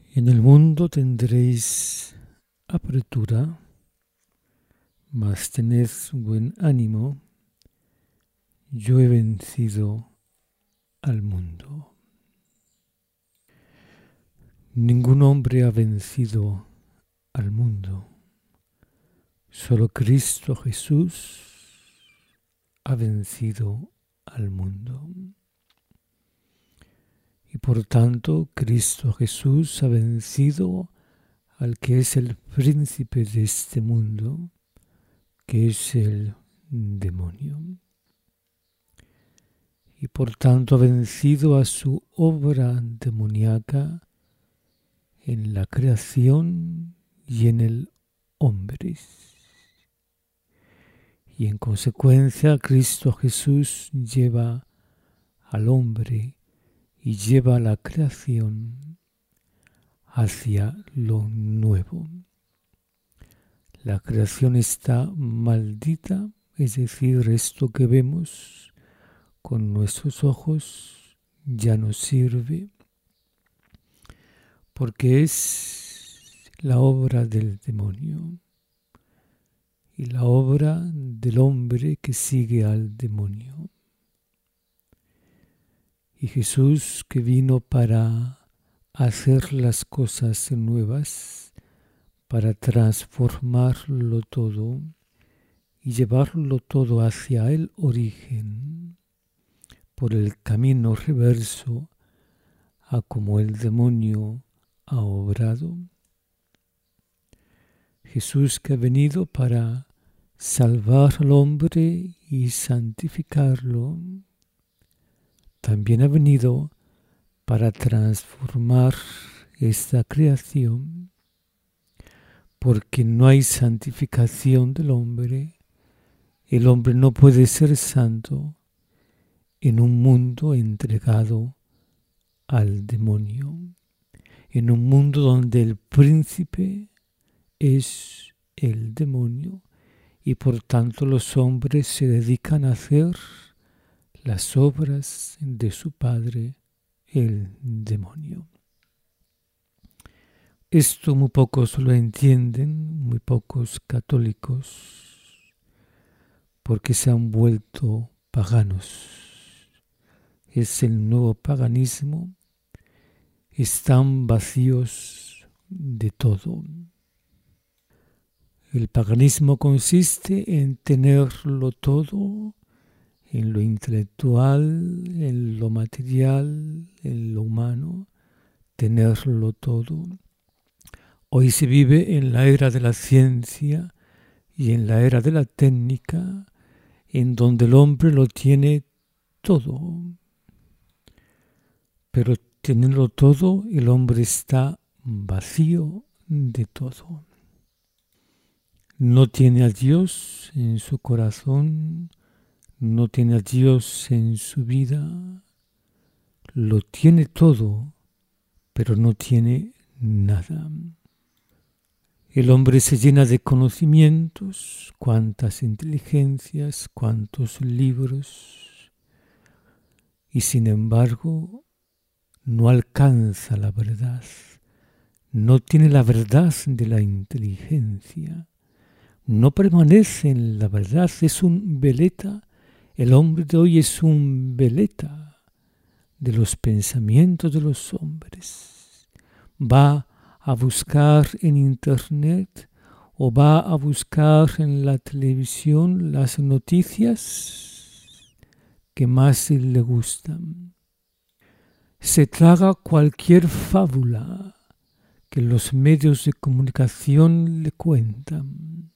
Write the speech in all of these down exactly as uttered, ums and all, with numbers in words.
En el mundo tendréis apertura, mas tened buen ánimo, yo he vencido al mundo. Ningún hombre ha vencido al mundo, solo Cristo Jesús ha vencido al mundo. Y por tanto, Cristo Jesús ha vencido al que es el príncipe de este mundo, que es el demonio. Y por tanto ha vencido a su obra demoníaca en la creación y en el hombre. Y en consecuencia, Cristo Jesús lleva al hombre y lleva a la creación hacia lo nuevo. La creación está maldita, es decir, esto que vemos con nuestros ojos ya no sirve, porque es la obra del demonio y la obra del hombre que sigue al demonio. Y Jesús, que vino para hacer las cosas nuevas, para transformarlo todo y llevarlo todo hacia el origen, por el camino reverso a como el demonio ha obrado. Jesús, que ha venido para salvar al hombre y santificarlo, también ha venido para transformar esta creación, porque no hay santificación del hombre. El hombre no puede ser santo en un mundo entregado al demonio, en un mundo donde el príncipe es el demonio y por tanto los hombres se dedican a hacer las obras de su padre, el demonio. Esto muy pocos lo entienden, muy pocos católicos, porque se han vuelto paganos. Es el nuevo paganismo, están vacíos de todo. El paganismo consiste en tenerlo todo, en lo intelectual, en lo material, en lo humano, tenerlo todo. Hoy se vive en la era de la ciencia y en la era de la técnica, en donde el hombre lo tiene todo. Pero teniendo todo, el hombre está vacío de todo. No tiene a Dios en su corazón, no tiene a Dios en su vida, lo tiene todo, pero no tiene nada. El hombre se llena de conocimientos, cuántas inteligencias, cuántos libros, y sin embargo no alcanza la verdad, no tiene la verdad de la inteligencia, no permanece en la verdad, es un veleta. El hombre de hoy es un veleta de los pensamientos de los hombres. Va a buscar en internet o va a buscar en la televisión las noticias que más le gustan. Se traga cualquier fábula que los medios de comunicación le cuentan.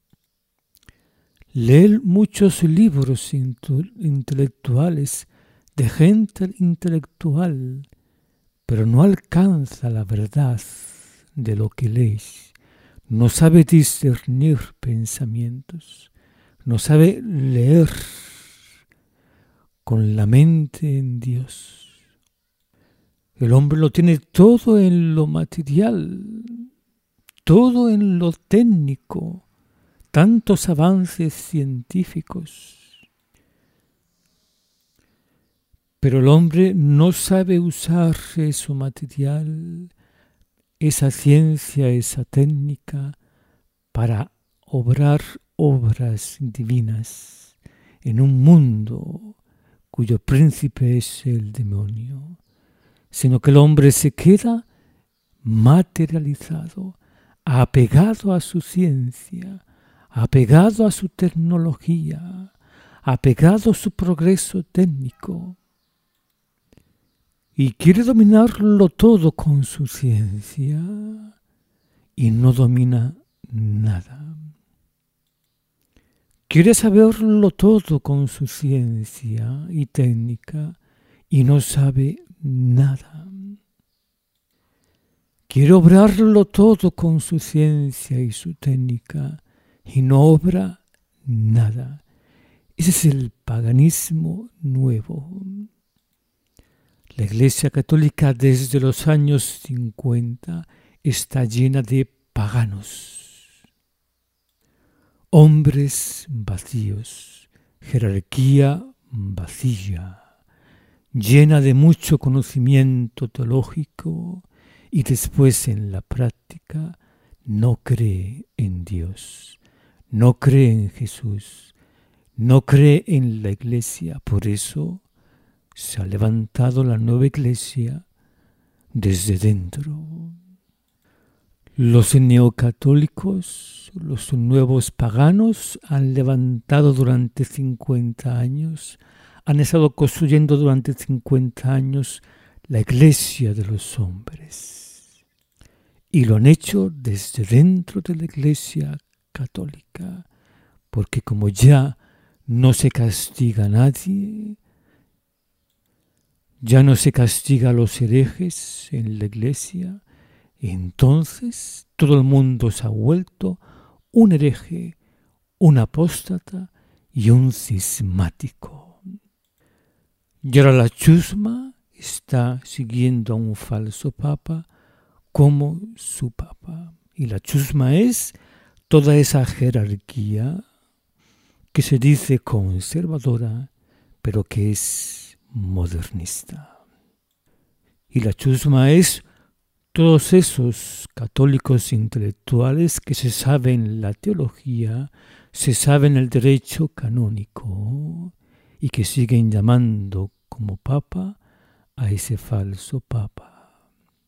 Lee muchos libros intelectuales de gente intelectual, pero no alcanza la verdad de lo que lees. No sabe discernir pensamientos, no sabe leer con la mente en Dios. El hombre lo tiene todo en lo material, todo en lo técnico, tantos avances científicos. Pero el hombre no sabe usar eso material esa ciencia, esa técnica para obrar obras divinas en un mundo cuyo príncipe es el demonio, sino que el hombre se queda materializado, apegado a su ciencia, apegado a su tecnología, apegado a su progreso técnico, y quiere dominarlo todo con su ciencia y no domina nada. Quiere saberlo todo con su ciencia y técnica y no sabe nada. Quiere obrarlo todo con su ciencia y su técnica y no obra nada. Ese es el paganismo nuevo. La Iglesia Católica desde los años cincuenta está llena de paganos, hombres vacíos, jerarquía vacía, llena de mucho conocimiento teológico y después en la práctica no cree en Dios, no cree en Jesús, no cree en la Iglesia. Por eso se ha levantado la nueva Iglesia desde dentro. Los neocatólicos, los nuevos paganos, han levantado durante cincuenta años, han estado construyendo durante cincuenta años la Iglesia de los hombres. Y lo han hecho desde dentro de la Iglesia Católica, porque como ya no se castiga a nadie, ya no se castiga a los herejes en la Iglesia, entonces todo el mundo se ha vuelto un hereje, un apóstata y un cismático. Y ahora la chusma está siguiendo a un falso papa como su papa. Y la chusma es toda esa jerarquía que se dice conservadora, pero que es modernista. Y la chusma es todos esos católicos intelectuales que se saben la teología, se saben el derecho canónico y que siguen llamando como papa a ese falso papa.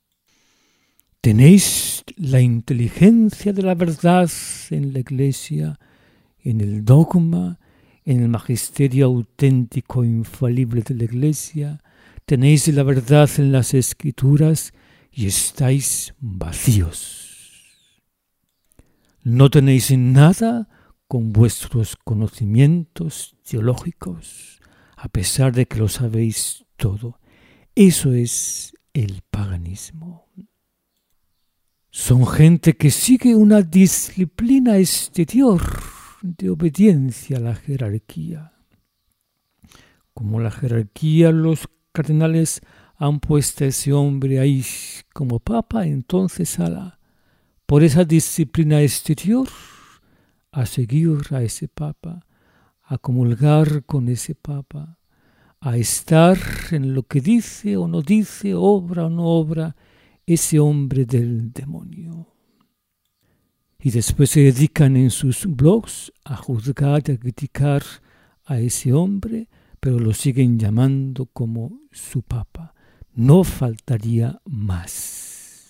Tenéis la inteligencia de la verdad en la Iglesia, en el dogma, en el magisterio auténtico e infalible de la Iglesia. Tenéis la verdad en las Escrituras y estáis vacíos. No tenéis nada con vuestros conocimientos teológicos, a pesar de que lo sabéis todo. Eso es el paganismo. Son gente que sigue una disciplina exterior de obediencia a la jerarquía. Como la jerarquía, los cardenales han puesto a ese hombre ahí como papa, entonces ala, por esa disciplina exterior, a seguir a ese papa, a comulgar con ese papa, a estar en lo que dice o no dice, obra o no obra ese hombre del demonio. Y después se dedican en sus blogs a juzgar y a criticar a ese hombre, pero lo siguen llamando como su papa. No faltaría más.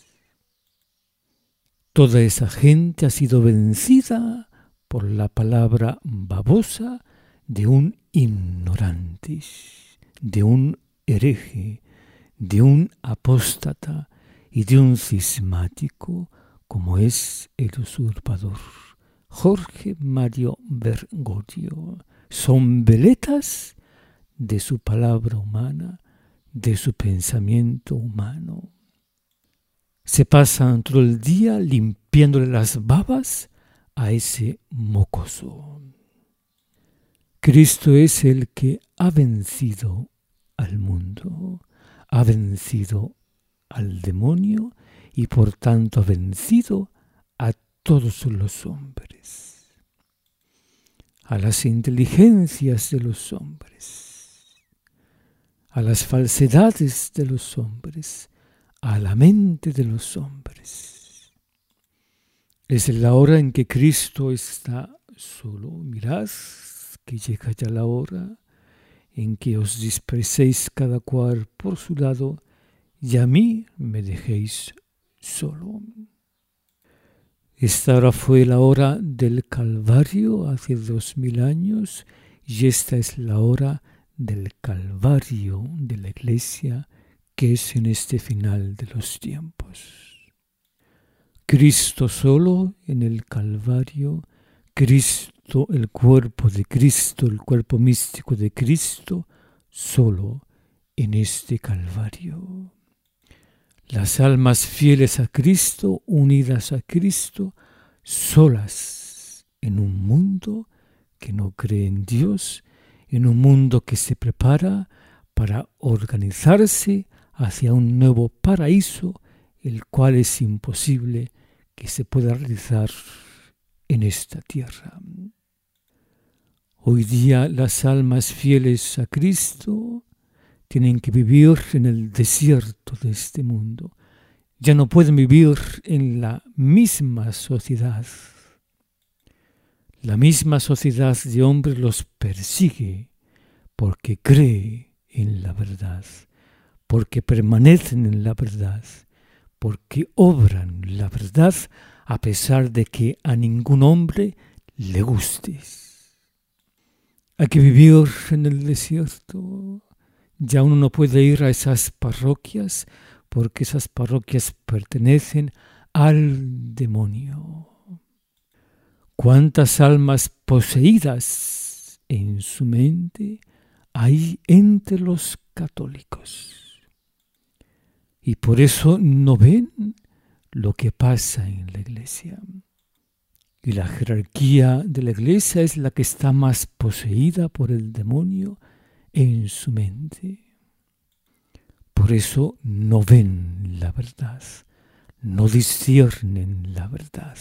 Toda esa gente ha sido vencida por la palabra babosa de un ignorante, de un hereje, de un apóstata y de un cismático como es el usurpador Jorge Mario Bergoglio. Son veletas de su palabra humana, de su pensamiento humano. Se pasan todo el día limpiándole las babas a ese mocoso. Cristo es el que ha vencido al mundo, ha vencido al demonio y por tanto ha vencido a todos los hombres, a las inteligencias de los hombres, a las falsedades de los hombres, a la mente de los hombres. Es la hora en que Cristo está solo. Mirad que llega ya la hora en que os disperséis cada cual por su lado y a mí me dejéis solo. Esta hora fue la hora del Calvario hace dos mil años y esta es la hora del Calvario de la Iglesia que es en este final de los tiempos. Cristo solo en el Calvario, Cristo, el cuerpo de Cristo, el cuerpo místico de Cristo, solo en este Calvario. Las almas fieles a Cristo, unidas a Cristo, solas en un mundo que no cree en Dios, en un mundo que se prepara para organizarse hacia un nuevo paraíso, el cual es imposible que se pueda realizar en esta tierra. Hoy día las almas fieles a Cristo tienen que vivir en el desierto de este mundo. Ya no pueden vivir en la misma sociedad. La misma sociedad de hombres los persigue porque cree en la verdad, porque permanecen en la verdad, porque obran la verdad a pesar de que a ningún hombre le guste. Hay que vivir en el desierto. Ya uno no puede ir a esas parroquias porque esas parroquias pertenecen al demonio. ¿Cuántas almas poseídas en su mente hay entre los católicos? Y por eso no ven lo que pasa en la Iglesia. Y la jerarquía de la Iglesia es la que está más poseída por el demonio en su mente. Por eso no ven la verdad, no disciernen la verdad.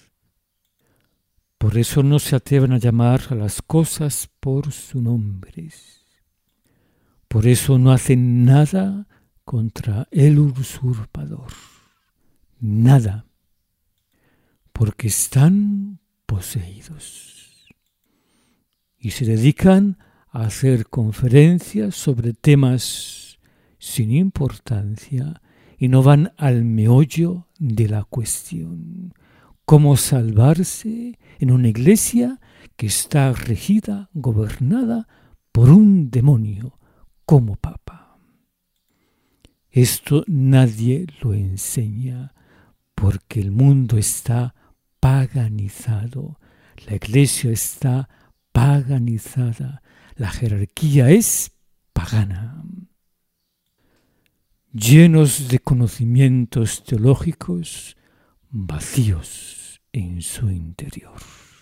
Por eso no se atreven a llamar a las cosas por su nombre. Por eso no hacen nada contra el usurpador. Nada. Porque están poseídos. Y se dedican a hacer conferencias sobre temas sin importancia y no van al meollo de la cuestión. Cómo salvarse en una iglesia que está regida, gobernada por un demonio como Papa. Esto nadie lo enseña porque el mundo está paganizado, la iglesia está paganizada, la jerarquía es pagana. Llenos de conocimientos teológicos, vacíos en su interior.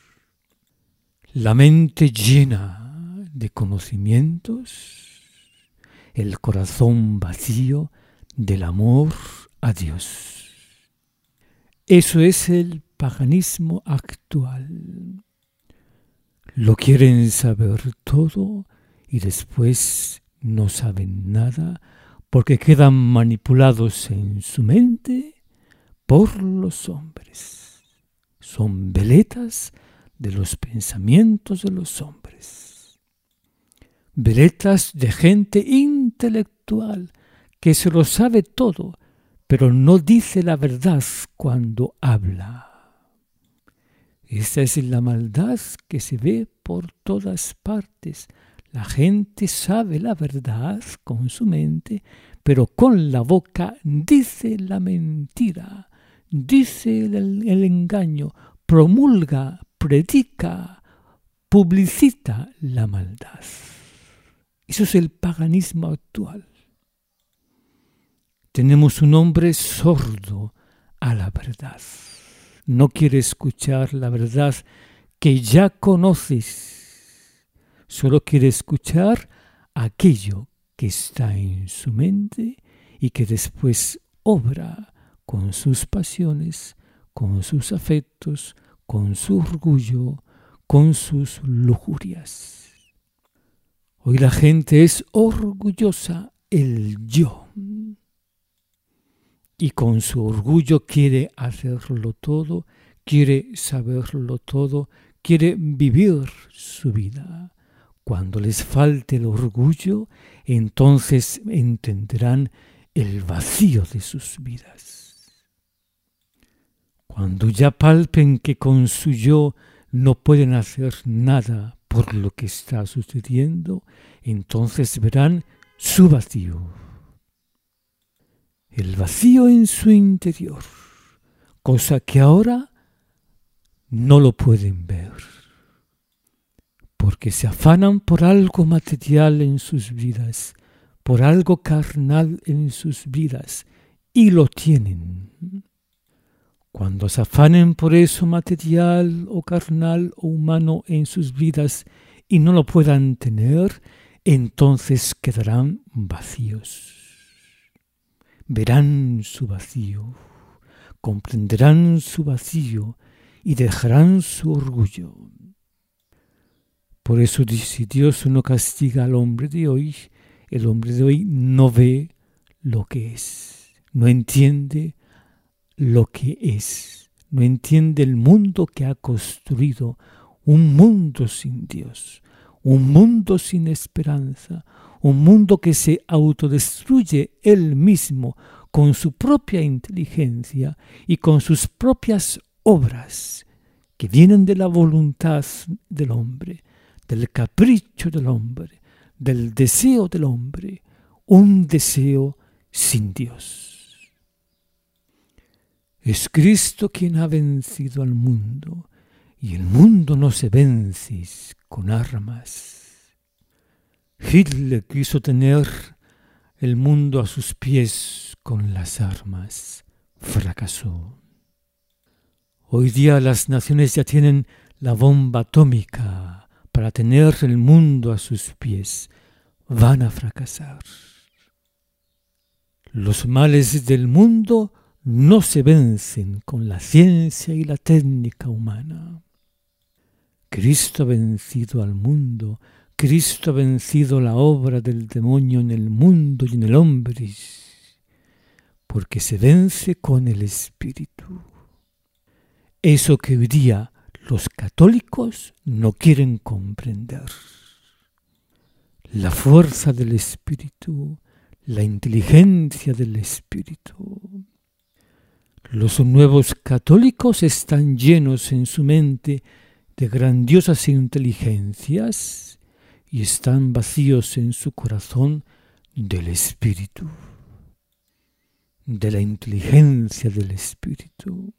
La mente llena de conocimientos, el corazón vacío del amor a Dios. Eso es el paganismo actual. Lo quieren saber todo y después no saben nada porque quedan manipulados en su mente por los hombres. Son veletas de los pensamientos de los hombres. Veletas de gente intelectual que se lo sabe todo, pero no dice la verdad cuando habla. Esta es la maldad que se ve por todas partes. La gente sabe la verdad con su mente, pero con la boca dice la mentira, dice el, el engaño, promulga, predica, publicita la maldad. Eso es el paganismo actual. Tenemos un hombre sordo a la verdad. No quiere escuchar la verdad que ya conoces. Solo quiere escuchar aquello que está en su mente y que después obra con sus pasiones, con sus afectos, con su orgullo, con sus lujurias. Hoy la gente es orgullosa, el yo. y con su orgullo quiere hacerlo todo, quiere saberlo todo, quiere vivir su vida. Cuando les falte el orgullo, entonces entenderán el vacío de sus vidas. Cuando ya palpen que con su yo no pueden hacer nada por lo que está sucediendo, entonces verán su vacío. El vacío en su interior, cosa que ahora no lo pueden ver, porque se afanan por algo material en sus vidas, por algo carnal en sus vidas, y lo tienen. Cuando se afanen por eso material o carnal o humano en sus vidas y no lo puedan tener, entonces quedarán vacíos. Verán su vacío, comprenderán su vacío y dejarán su orgullo. Por eso, si Dios no castiga al hombre de hoy, el hombre de hoy no ve lo que es, no entiende lo que es, no entiende el mundo que ha construido, un mundo sin Dios, un mundo sin esperanza, un mundo que se autodestruye él mismo con su propia inteligencia y con sus propias obras que vienen de la voluntad del hombre, del capricho del hombre, del deseo del hombre, un deseo sin Dios. Es Cristo quien ha vencido al mundo, y el mundo no se vence con armas. Hitler quiso tener el mundo a sus pies con las armas. Fracasó. Hoy día las naciones ya tienen la bomba atómica para tener el mundo a sus pies. Van a fracasar. Los males del mundo no se vencen con la ciencia y la técnica humana. Cristo ha vencido al mundo. Cristo ha vencido la obra del demonio en el mundo y en el hombre, porque se vence con el Espíritu. Eso que hoy día los católicos no quieren comprender. La fuerza del Espíritu, la inteligencia del Espíritu. Los nuevos católicos están llenos en su mente de grandiosas inteligencias y están vacíos en su corazón del Espíritu, de la inteligencia del Espíritu,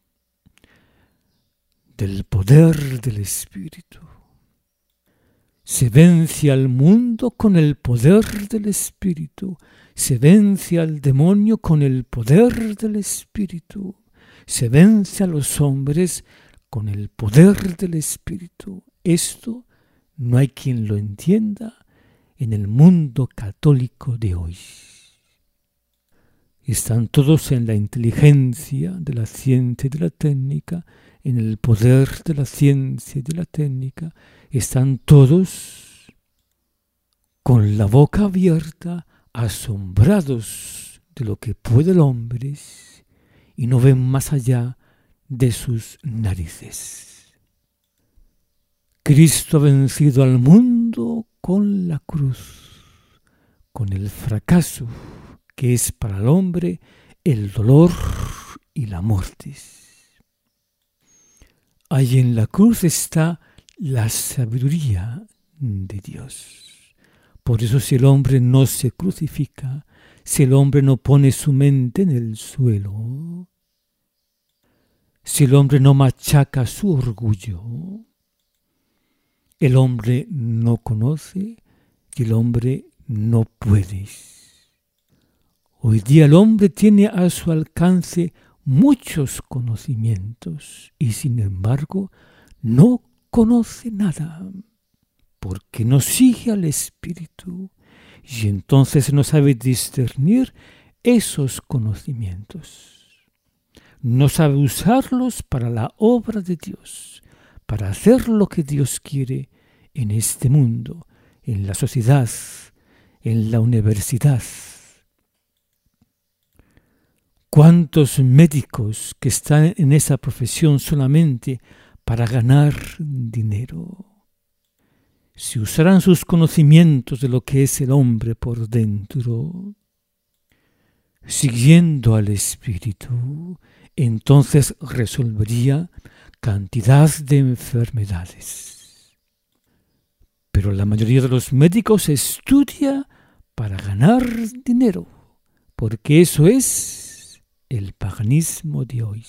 del poder del Espíritu. Se vence al mundo con el poder del Espíritu, se vence al demonio con el poder del Espíritu, se vence a los hombres con el poder del Espíritu. Esto no hay quien lo entienda en el mundo católico de hoy. Están todos en la inteligencia de la ciencia y de la técnica, en el poder de la ciencia y de la técnica. Están todos con la boca abierta, asombrados de lo que puede el hombre y no ven más allá de sus narices. Cristo ha vencido al mundo con la cruz, con el fracaso que es para el hombre el dolor y la muerte. Allí en la cruz está la sabiduría de Dios. Por eso si el hombre no se crucifica, si el hombre no pone su mente en el suelo, si el hombre no machaca su orgullo, el hombre no conoce y el hombre no puede. Hoy día el hombre tiene a su alcance muchos conocimientos y sin embargo no conoce nada porque no sigue al Espíritu y entonces no sabe discernir esos conocimientos. No sabe usarlos para la obra de Dios, para hacer lo que Dios quiere en este mundo, en la sociedad, en la universidad. ¿Cuántos médicos que están en esa profesión solamente para ganar dinero? Si usaran sus conocimientos de lo que es el hombre por dentro, siguiendo al Espíritu, entonces resolvería cantidad de enfermedades. Pero la mayoría de los médicos estudia para ganar dinero, porque eso es el paganismo de hoy.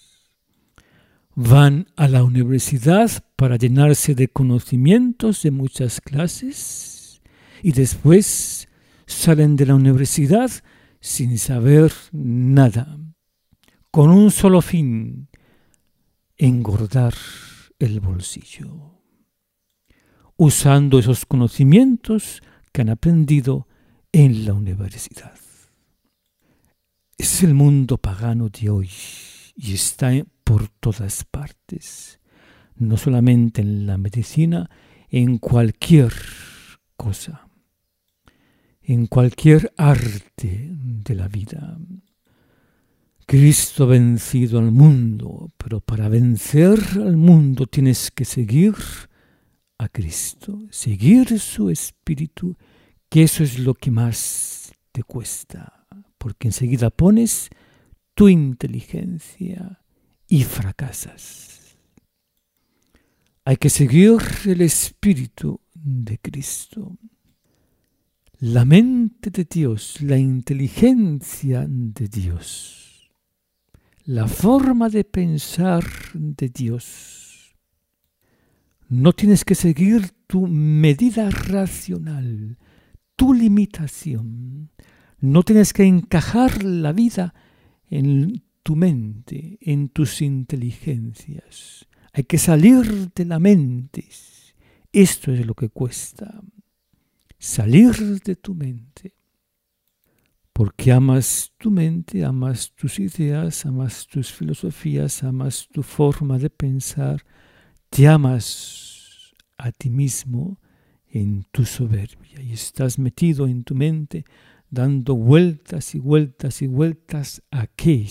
Van a la universidad para llenarse de conocimientos de muchas clases y después salen de la universidad sin saber nada, con un solo fin: engordar el bolsillo, usando esos conocimientos que han aprendido en la universidad. Es el mundo pagano de hoy y está por todas partes, no solamente en la medicina, en cualquier cosa, en cualquier arte de la vida. Cristo ha vencido al mundo, pero para vencer al mundo tienes que seguir a Cristo, seguir su espíritu, que eso es lo que más te cuesta, porque enseguida pones tu inteligencia y fracasas. Hay que seguir el espíritu de Cristo. La mente de Dios, la inteligencia de Dios, la forma de pensar de Dios. No tienes que seguir tu medida racional, tu limitación. No tienes que encajar la vida en tu mente, en tus inteligencias. Hay que salir de la mente. Esto es lo que cuesta. Salir de tu mente. Porque amas tu mente, amas tus ideas, amas tus filosofías, amas tu forma de pensar, te amas a ti mismo en tu soberbia y estás metido en tu mente dando vueltas y vueltas y vueltas a qué.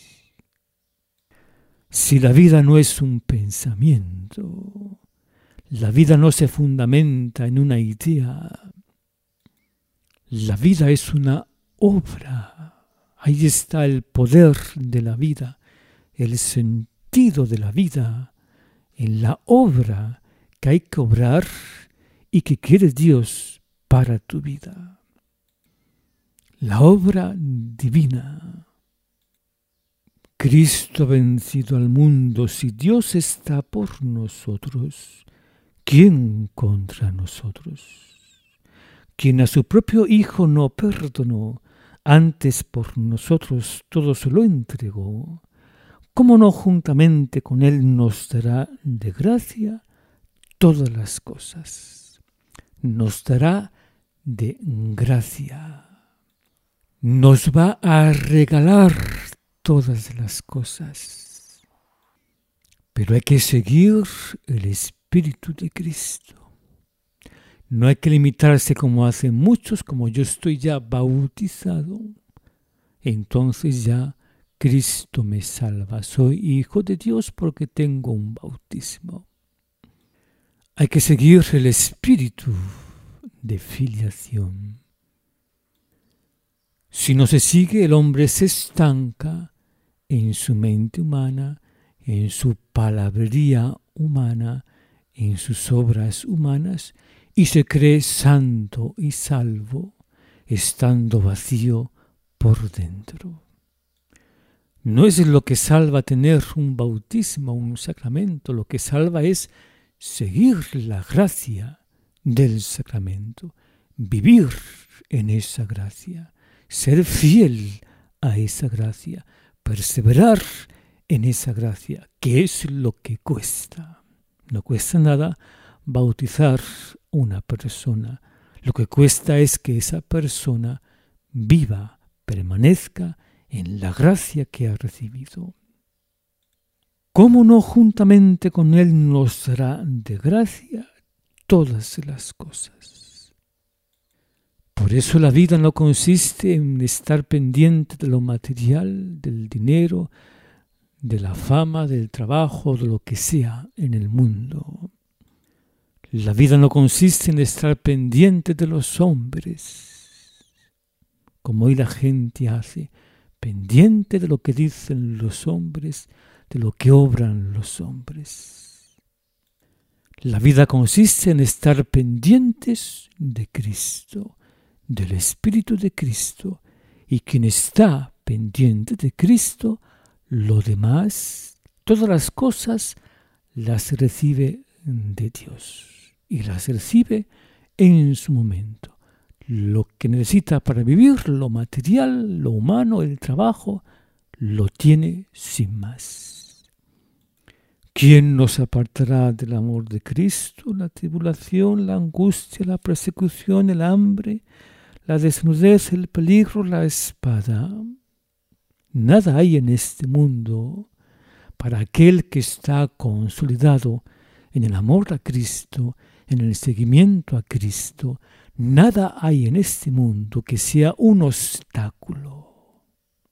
Si la vida no es un pensamiento, la vida no se fundamenta en una idea, la vida es una obra. Ahí está el poder de la vida, el sentido de la vida, en la obra que hay que obrar y que quiere Dios para tu vida. La obra divina. Cristo ha vencido al mundo. Si Dios está por nosotros, ¿quién contra nosotros? Quien a su propio Hijo no perdonó, antes por nosotros todo se lo entregó, ¿cómo no juntamente con Él nos dará de gracia todas las cosas? Nos dará de gracia. Nos va a regalar todas las cosas. Pero hay que seguir el Espíritu de Cristo. No hay que limitarse como hacen muchos, como yo estoy ya bautizado, entonces ya Cristo me salva. Soy hijo de Dios porque tengo un bautismo. Hay que seguir el espíritu de filiación. Si no se sigue, el hombre se estanca en su mente humana, en su palabrería humana, en sus obras humanas, y se cree santo y salvo, estando vacío por dentro. No es lo que salva tener un bautismo, un sacramento, lo que salva es seguir la gracia del sacramento, vivir en esa gracia, ser fiel a esa gracia, perseverar en esa gracia, que es lo que cuesta. No cuesta nada bautizar una persona. Lo que cuesta es que esa persona viva, permanezca en la gracia que ha recibido. ¿Cómo no juntamente con Él nos dará de gracia todas las cosas? Por eso la vida no consiste en estar pendiente de lo material, del dinero, de la fama, del trabajo, de lo que sea en el mundo. La vida no consiste en estar pendiente de los hombres, como hoy la gente hace, pendiente de lo que dicen los hombres, de lo que obran los hombres. La vida consiste en estar pendientes de Cristo, del Espíritu de Cristo, y quien está pendiente de Cristo, lo demás, todas las cosas, las recibe de Dios y las recibe en su momento. Lo que necesita para vivir, lo material, lo humano, el trabajo, lo tiene sin más. ¿Quién nos apartará del amor de Cristo? La tribulación, la angustia, la persecución, el hambre, la desnudez, el peligro, la espada. Nada hay en este mundo para aquel que está consolidado en el amor a Cristo, en el seguimiento a Cristo. Nada hay en este mundo que sea un obstáculo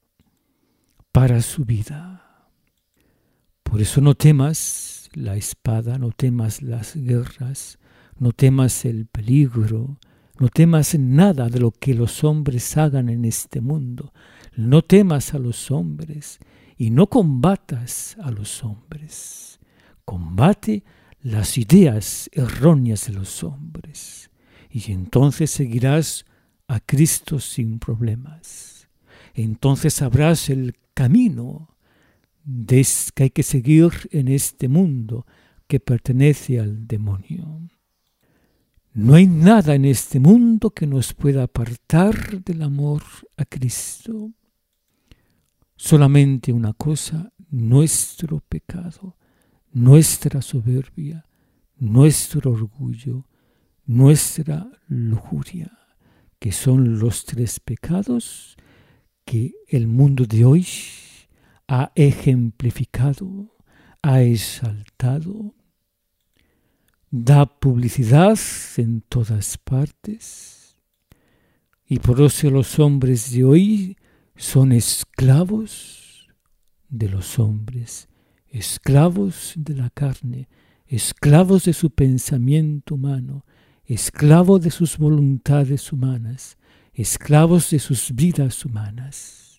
para su vida. Por eso no temas la espada, no temas las guerras, no temas el peligro, no temas nada de lo que los hombres hagan en este mundo. No temas a los hombres y no combatas a los hombres. Combate las ideas erróneas de los hombres y entonces seguirás a Cristo sin problemas. Entonces sabrás el camino de que hay que seguir en este mundo que pertenece al demonio. No hay nada en este mundo que nos pueda apartar del amor a Cristo. Solamente una cosa, nuestro pecado, nuestra soberbia, nuestro orgullo, nuestra lujuria, que son los tres pecados que el mundo de hoy ha ejemplificado, ha exaltado, da publicidad en todas partes, y por eso los hombres de hoy son esclavos de los hombres, esclavos de la carne, esclavos de su pensamiento humano, esclavos de sus voluntades humanas, esclavos de sus vidas humanas.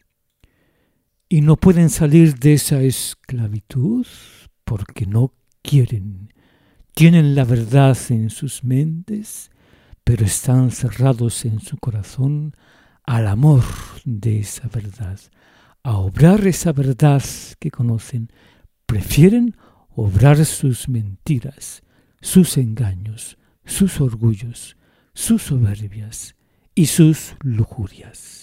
Y no pueden salir de esa esclavitud porque no quieren. Tienen la verdad en sus mentes, pero están cerrados en su corazón al amor de esa verdad, a obrar esa verdad que conocen. Prefieren obrar sus mentiras, sus engaños, sus orgullos, sus soberbias y sus lujurias.